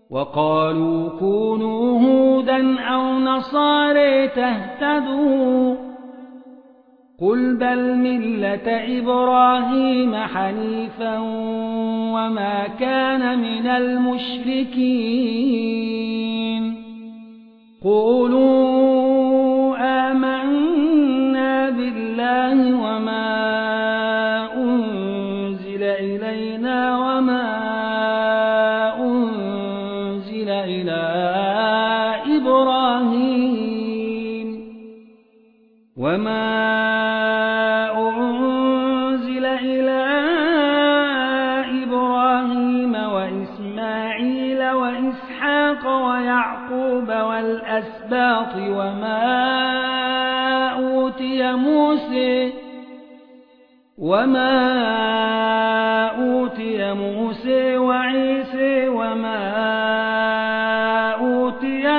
وقالوا كونوا هودا أو نصارى تهتدوا قل بل ملة إبراهيم حنيفا وما كان من المشركين قولوا آمنا بالله وما أنزل إلينا وما أنزل إلى إبراهيم وإسماعيل وإسحاق ويعقوب والأسباط وما أوتي موسى وعيسى وما أوتي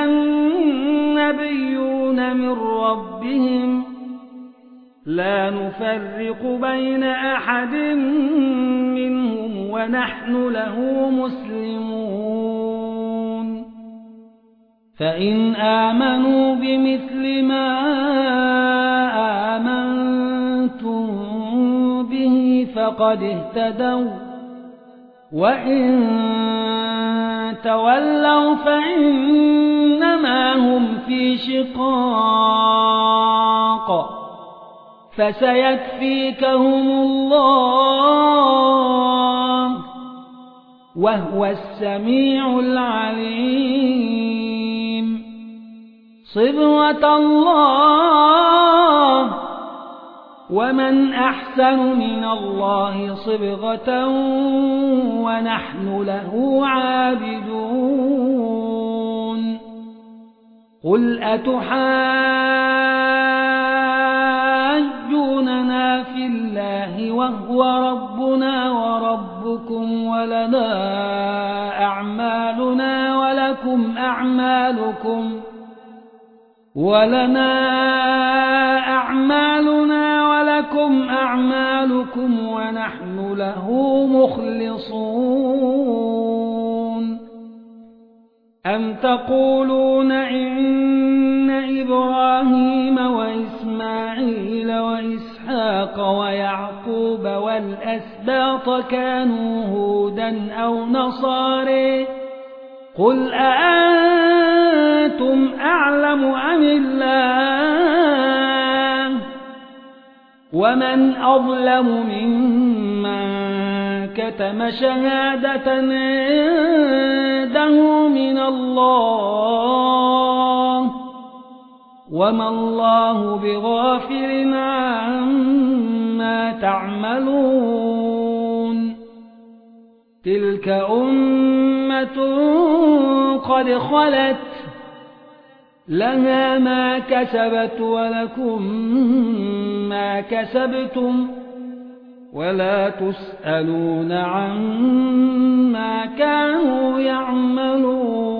النبيون من ربهم لا نفرق بين أحد منهم ونحن له مسلمون فإن آمنوا بمثل ما آمنتم به فقد اهتدوا وإن تولوا فإنما هم في شقاق فسيكفيكهم الله وهو السميع العليم صبغة الله ومن أحسن من الله صبغة ونحن له عابدون قل أتحاجوننا في الله وهو ربنا وربكم ولنا أعمالنا ولكم أعمالكم ونحن له مخلصون أم تقولون إن إبراهيم وإسماعيل وإسحاق ويعقوب والأسباط كانوا هودا أو نصارى قل أأنتم أعلم أم الله ومن أظلم ممن كتم شهادة عنده من الله وما الله بغافل عما تعملون تلك أمة قد خلت لها ما كسبت ولكم ما كسبتم ولا تسألون عما كانوا يعملون